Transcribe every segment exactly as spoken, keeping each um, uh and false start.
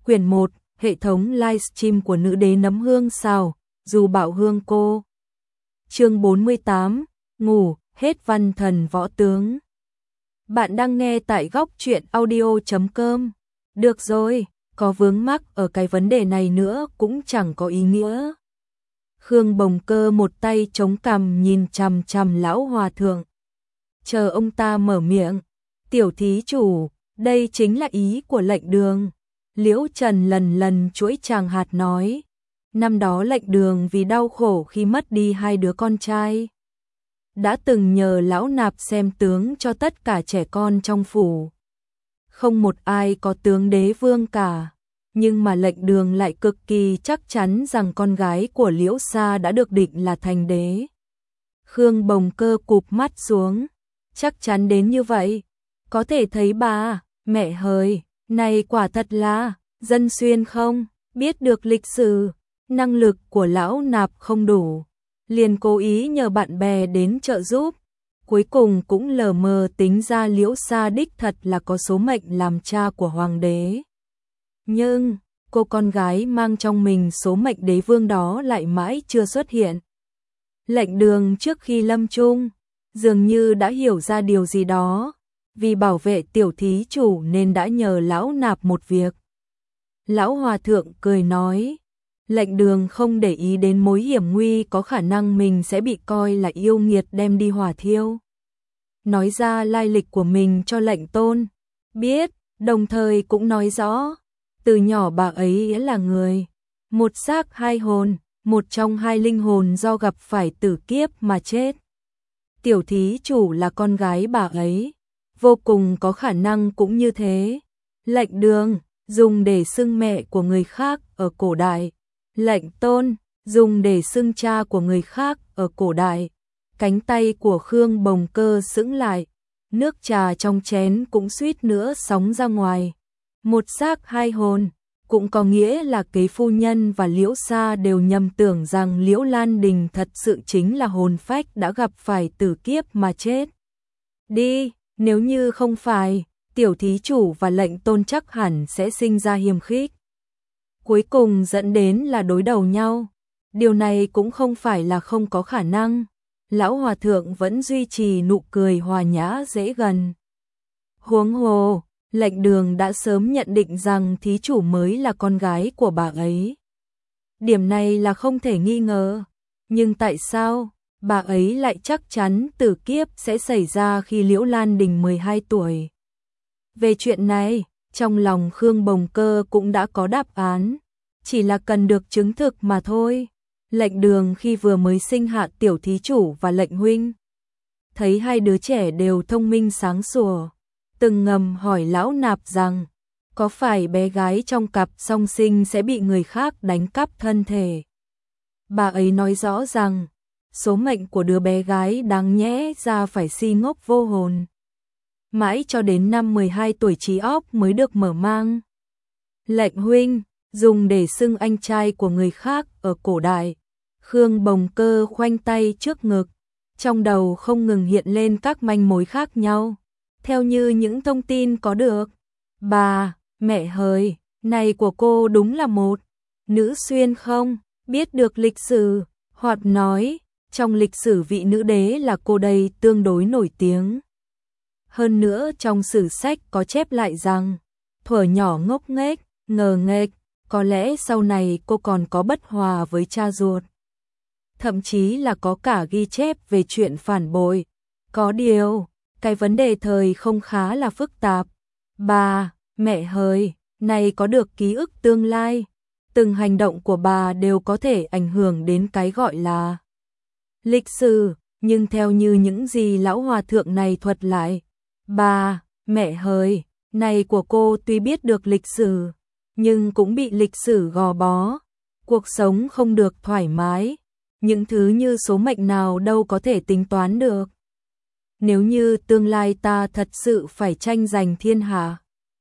Quyển một, hệ thống livestream của nữ đế nấm hương xào, dù bảo hương cô. Chương bốn mươi tám, ngủ, hết văn thần võ tướng. Bạn đang nghe tại góc truyện audio chấm com. Được rồi, có vướng mắc ở cái vấn đề này nữa cũng chẳng có ý nghĩa. Khương Bồng Cơ một tay chống cằm nhìn chằm chằm lão hòa thượng. Chờ ông ta mở miệng, tiểu thí chủ, đây chính là ý của lệnh đường. Liễu Trần lần lần chuỗi chàng hạt nói, năm đó lệnh đường vì đau khổ khi mất đi hai đứa con trai, đã từng nhờ lão nạp xem tướng cho tất cả trẻ con trong phủ. Không một ai có tướng đế vương cả, nhưng mà lệnh đường lại cực kỳ chắc chắn rằng con gái của Liễu Sa đã được định là thành đế. Khương Bồng Cơ cụp mắt xuống, chắc chắn đến như vậy, có thể thấy bà, mẹ hời, này quả thật là dân xuyên không, biết được lịch sử, năng lực của lão nạp không đủ, liền cố ý nhờ bạn bè đến trợ giúp, cuối cùng cũng lờ mờ tính ra Liễu Sa đích thật là có số mệnh làm cha của hoàng đế. Nhưng, cô con gái mang trong mình số mệnh đế vương đó lại mãi chưa xuất hiện. Lệnh đường trước khi lâm chung, dường như đã hiểu ra điều gì đó, vì bảo vệ tiểu thí chủ nên đã nhờ lão nạp một việc. Lão hòa thượng cười nói, lệnh đường không để ý đến mối hiểm nguy có khả năng mình sẽ bị coi là yêu nghiệt đem đi hỏa thiêu. Nói ra lai lịch của mình cho lệnh tôn biết, đồng thời cũng nói rõ, từ nhỏ bà ấy là người, một xác hai hồn, một trong hai linh hồn do gặp phải tử kiếp mà chết. Tiểu thí chủ là con gái bà ấy, vô cùng có khả năng cũng như thế. Lệnh đường, dùng để xưng mẹ của người khác ở cổ đại. Lệnh tôn, dùng để xưng cha của người khác ở cổ đại. Cánh tay của Khương Bồng Cơ sững lại, nước trà trong chén cũng suýt nữa sóng ra ngoài. Một xác hai hồn, cũng có nghĩa là kế phu nhân và Liễu Sa đều nhầm tưởng rằng Liễu Lan Đình thật sự chính là hồn phách đã gặp phải tử kiếp mà chết. Đi, nếu như không phải, tiểu thí chủ và lệnh tôn chắc hẳn sẽ sinh ra hiềm khích. Cuối cùng dẫn đến là đối đầu nhau. Điều này cũng không phải là không có khả năng. Lão hòa thượng vẫn duy trì nụ cười hòa nhã dễ gần. Huống hồ, lệnh đường đã sớm nhận định rằng thí chủ mới là con gái của bà ấy. Điểm này là không thể nghi ngờ. Nhưng tại sao bà ấy lại chắc chắn tử kiếp sẽ xảy ra khi Liễu Lan Đình mười hai tuổi? Về chuyện này, trong lòng Khương Bồng Cơ cũng đã có đáp án, chỉ là cần được chứng thực mà thôi. Lệnh đường khi vừa mới sinh hạ tiểu thí chủ và lệnh huynh, thấy hai đứa trẻ đều thông minh sáng sủa, từng ngầm hỏi lão nạp rằng, có phải bé gái trong cặp song sinh sẽ bị người khác đánh cắp thân thể? Bà ấy nói rõ rằng, số mệnh của đứa bé gái đáng nhẽ ra phải si ngốc vô hồn. Mãi cho đến năm mười hai tuổi trí óc mới được mở mang. Lệnh huynh, dùng để xưng anh trai của người khác ở cổ đại. Khương Bồng Cơ khoanh tay trước ngực, trong đầu không ngừng hiện lên các manh mối khác nhau. Theo như những thông tin có được, bà, mẹ hời, này của cô đúng là một nữ xuyên không, biết được lịch sử, hoặc nói, trong lịch sử vị nữ đế là cô đây tương đối nổi tiếng. Hơn nữa trong sử sách có chép lại rằng, thuở nhỏ ngốc nghếch, ngờ nghệch, có lẽ sau này cô còn có bất hòa với cha ruột. Thậm chí là có cả ghi chép về chuyện phản bội. Có điều, cái vấn đề thời không khá là phức tạp. Bà, mẹ hời, này có được ký ức tương lai. Từng hành động của bà đều có thể ảnh hưởng đến cái gọi là lịch sử, nhưng theo như những gì lão hòa thượng này thuật lại, bà, mẹ hời, này của cô tuy biết được lịch sử, nhưng cũng bị lịch sử gò bó. Cuộc sống không được thoải mái, những thứ như số mệnh nào đâu có thể tính toán được. Nếu như tương lai ta thật sự phải tranh giành thiên hạ,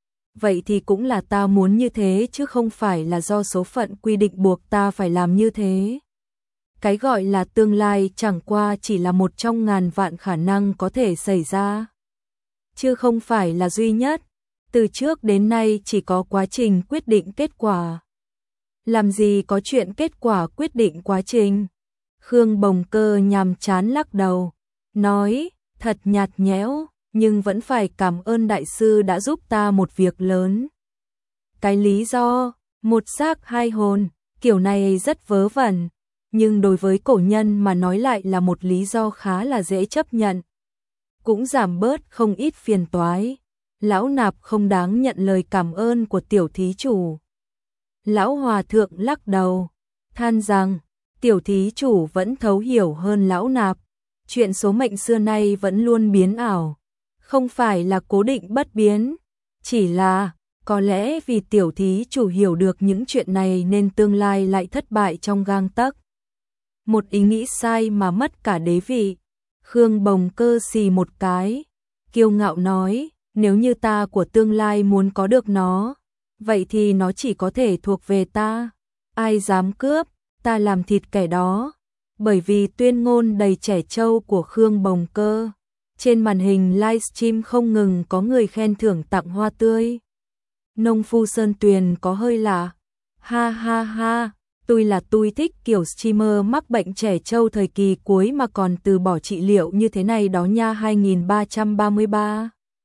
vậy thì cũng là ta muốn như thế chứ không phải là do số phận quy định buộc ta phải làm như thế. Cái gọi là tương lai chẳng qua chỉ là một trong ngàn vạn khả năng có thể xảy ra, chứ không phải là duy nhất. Từ trước đến nay chỉ có quá trình quyết định kết quả. Làm gì có chuyện kết quả quyết định quá trình. Khương Bồng Cơ nhàm chán lắc đầu, nói, thật nhạt nhẽo, nhưng vẫn phải cảm ơn đại sư đã giúp ta một việc lớn. Cái lý do, một xác hai hồn, kiểu này rất vớ vẩn, nhưng đối với cổ nhân mà nói lại là một lý do khá là dễ chấp nhận. Cũng giảm bớt không ít phiền toái. Lão Nạp không đáng nhận lời cảm ơn của tiểu thí chủ. Lão Hòa Thượng lắc đầu, than rằng, tiểu thí chủ vẫn thấu hiểu hơn Lão Nạp. Chuyện số mệnh xưa nay vẫn luôn biến ảo, không phải là cố định bất biến. Chỉ là, có lẽ vì tiểu thí chủ hiểu được những chuyện này nên tương lai lại thất bại trong gang tấc. Một ý nghĩ sai mà mất cả đế vị. Khương Bồng Cơ xì một cái, kiêu ngạo nói, nếu như ta của tương lai muốn có được nó, vậy thì nó chỉ có thể thuộc về ta. Ai dám cướp, ta làm thịt kẻ đó. Bởi vì tuyên ngôn đầy trẻ trâu của Khương Bồng Cơ, trên màn hình livestream không ngừng có người khen thưởng tặng hoa tươi. Nông phu Sơn Tuyền có hơi lạ. Ha ha ha, tôi là tôi thích kiểu streamer mắc bệnh trẻ trâu thời kỳ cuối mà còn từ bỏ trị liệu như thế này đó nha. Hai nghìn ba trăm ba mươi ba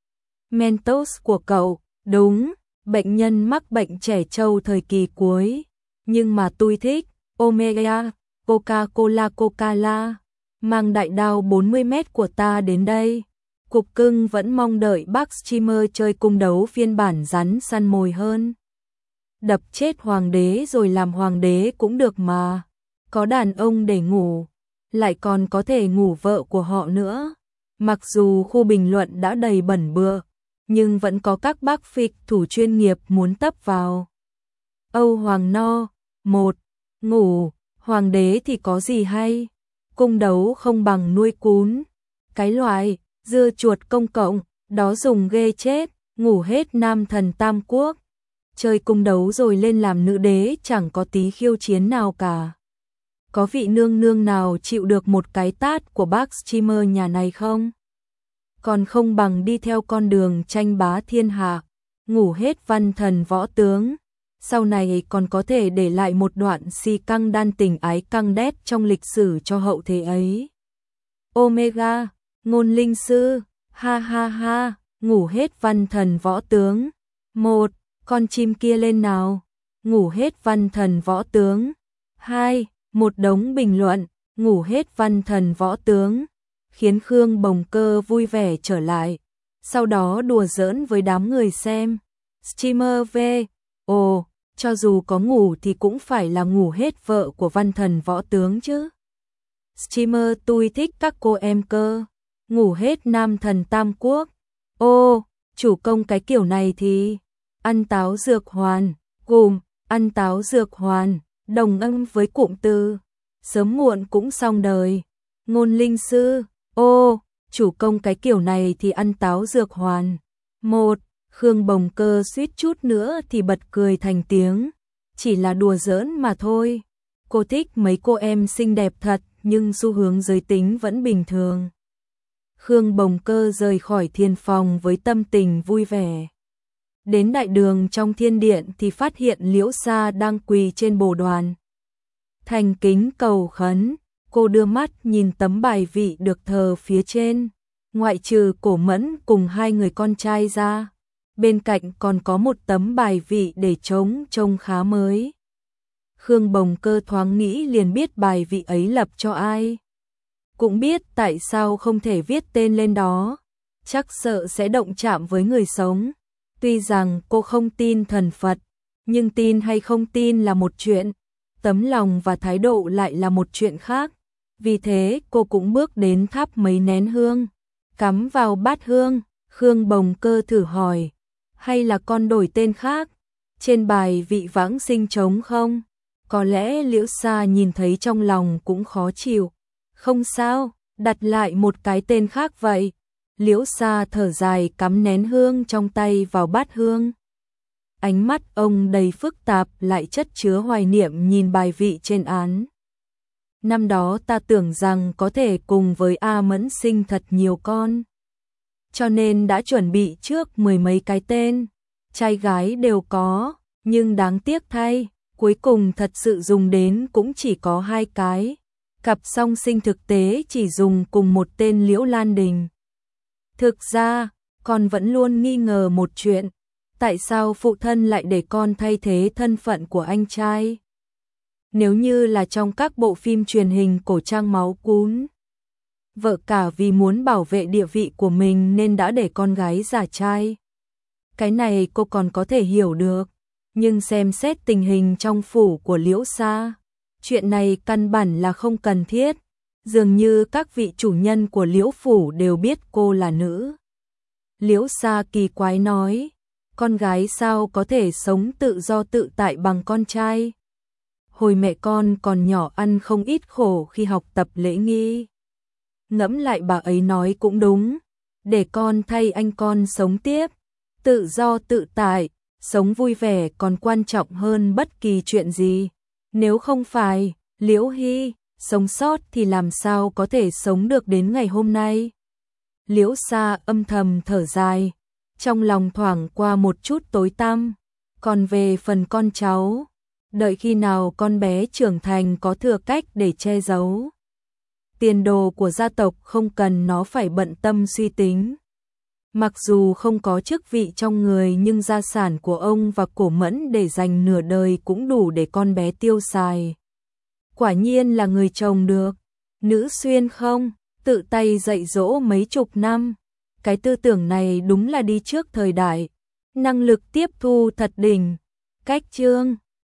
Mentos của cậu, đúng, bệnh nhân mắc bệnh trẻ trâu thời kỳ cuối. Nhưng mà tôi thích, Omega, Coca-Cola Coca-Cola, mang đại đao bốn mươi mét của ta đến đây. Cục Cưng vẫn mong đợi bác streamer chơi cung đấu phiên bản rắn săn mồi hơn. Đập chết hoàng đế rồi làm hoàng đế cũng được mà. Có đàn ông để ngủ, lại còn có thể ngủ vợ của họ nữa. Mặc dù khu bình luận đã đầy bẩn bựa, nhưng vẫn có các bác phịch thủ chuyên nghiệp muốn tấp vào. Âu Hoàng No, một, ngủ, hoàng đế thì có gì hay, cung đấu không bằng nuôi cún. Cái loại, dưa chuột công cộng, đó dùng ghê chết, ngủ hết nam thần tam quốc. Chơi cung đấu rồi lên làm nữ đế chẳng có tí khiêu chiến nào cả. Có vị nương nương nào chịu được một cái tát của bác streamer nhà này không? Còn không bằng đi theo con đường tranh bá thiên hạ, ngủ hết văn thần võ tướng. Sau này còn có thể để lại một đoạn si căng đan tình ái căng đét trong lịch sử cho hậu thế ấy. Omega, ngôn linh sư, ha ha ha, ngủ hết văn thần võ tướng. Một, con chim kia lên nào, ngủ hết văn thần võ tướng. Hai, một đống bình luận, ngủ hết văn thần võ tướng, khiến Khương Bồng Cơ vui vẻ trở lại. Sau đó đùa giỡn với đám người xem. Streamer V, ồ, cho dù có ngủ thì cũng phải là ngủ hết vợ của văn thần võ tướng chứ. Streamer tôi thích các cô em cơ, ngủ hết nam thần tam quốc. Ô, chủ công cái kiểu này thì ăn táo dược hoàn, gồm ăn táo dược hoàn, đồng âm với cụm từ sớm muộn cũng xong đời. Ngôn linh sư, ô, chủ công cái kiểu này thì ăn táo dược hoàn. Một, Khương Bồng Cơ suýt chút nữa thì bật cười thành tiếng, chỉ là đùa giỡn mà thôi. Cô thích mấy cô em xinh đẹp thật, nhưng xu hướng giới tính vẫn bình thường. Khương Bồng Cơ rời khỏi thiên phòng với tâm tình vui vẻ. Đến đại đường trong thiên điện thì phát hiện Liễu Sa đang quỳ trên bồ đoàn. Thành kính cầu khấn, cô đưa mắt nhìn tấm bài vị được thờ phía trên. Ngoại trừ Cổ Mẫn cùng hai người con trai ra, bên cạnh còn có một tấm bài vị để trống trông khá mới. Khương Bồng Cơ thoáng nghĩ liền biết bài vị ấy lập cho ai. Cũng biết tại sao không thể viết tên lên đó, chắc sợ sẽ động chạm với người sống. Tuy rằng cô không tin thần Phật, nhưng tin hay không tin là một chuyện, tấm lòng và thái độ lại là một chuyện khác. Vì thế cô cũng bước đến thắp mấy nén hương, cắm vào bát hương. Khương Bồng Cơ thử hỏi, hay là con đổi tên khác, trên bài vị vãng sinh trống không? Có lẽ Liễu Sa nhìn thấy trong lòng cũng khó chịu. Không sao, đặt lại một cái tên khác vậy. Liễu Sa thở dài cắm nén hương trong tay vào bát hương. Ánh mắt ông đầy phức tạp lại chất chứa hoài niệm nhìn bài vị trên án. Năm đó ta tưởng rằng có thể cùng với A Mẫn sinh thật nhiều con, cho nên đã chuẩn bị trước mười mấy cái tên. trai gái đều có, nhưng đáng tiếc thay, cuối cùng thật sự dùng đến cũng chỉ có hai cái. Cặp song sinh thực tế chỉ dùng cùng một tên Liễu Lan Đình. Thực ra, con vẫn luôn nghi ngờ một chuyện, tại sao phụ thân lại để con thay thế thân phận của anh trai? Nếu như là trong các bộ phim truyền hình cổ trang máu cún, vợ cả vì muốn bảo vệ địa vị của mình nên đã để con gái giả trai. Cái này cô còn có thể hiểu được, nhưng xem xét tình hình trong phủ của Liễu gia, chuyện này căn bản là không cần thiết, dường như các vị chủ nhân của Liễu phủ đều biết cô là nữ. Liễu gia kỳ quái nói, con gái sao có thể sống tự do tự tại bằng con trai? Hồi mẹ con còn nhỏ ăn không ít khổ khi học tập lễ nghi. Ngẫm lại bà ấy nói cũng đúng, để con thay anh con sống tiếp, tự do tự tại, sống vui vẻ còn quan trọng hơn bất kỳ chuyện gì. Nếu không phải Liễu Hy sống sót thì làm sao có thể sống được đến ngày hôm nay? Liễu Sa âm thầm thở dài, trong lòng thoảng qua một chút tối tăm. Còn về phần con cháu, đợi khi nào con bé trưởng thành có thừa cách để che giấu. Tiền đồ của gia tộc không cần nó phải bận tâm suy tính. Mặc dù không có chức vị trong người nhưng gia sản của ông và Cổ Mẫn để dành nửa đời cũng đủ để con bé tiêu xài. Quả nhiên là người chồng được. Nữ xuyên không, tự tay dạy dỗ mấy chục năm. Cái tư tưởng này đúng là đi trước thời đại. Năng lực tiếp thu thật đỉnh. Cách chương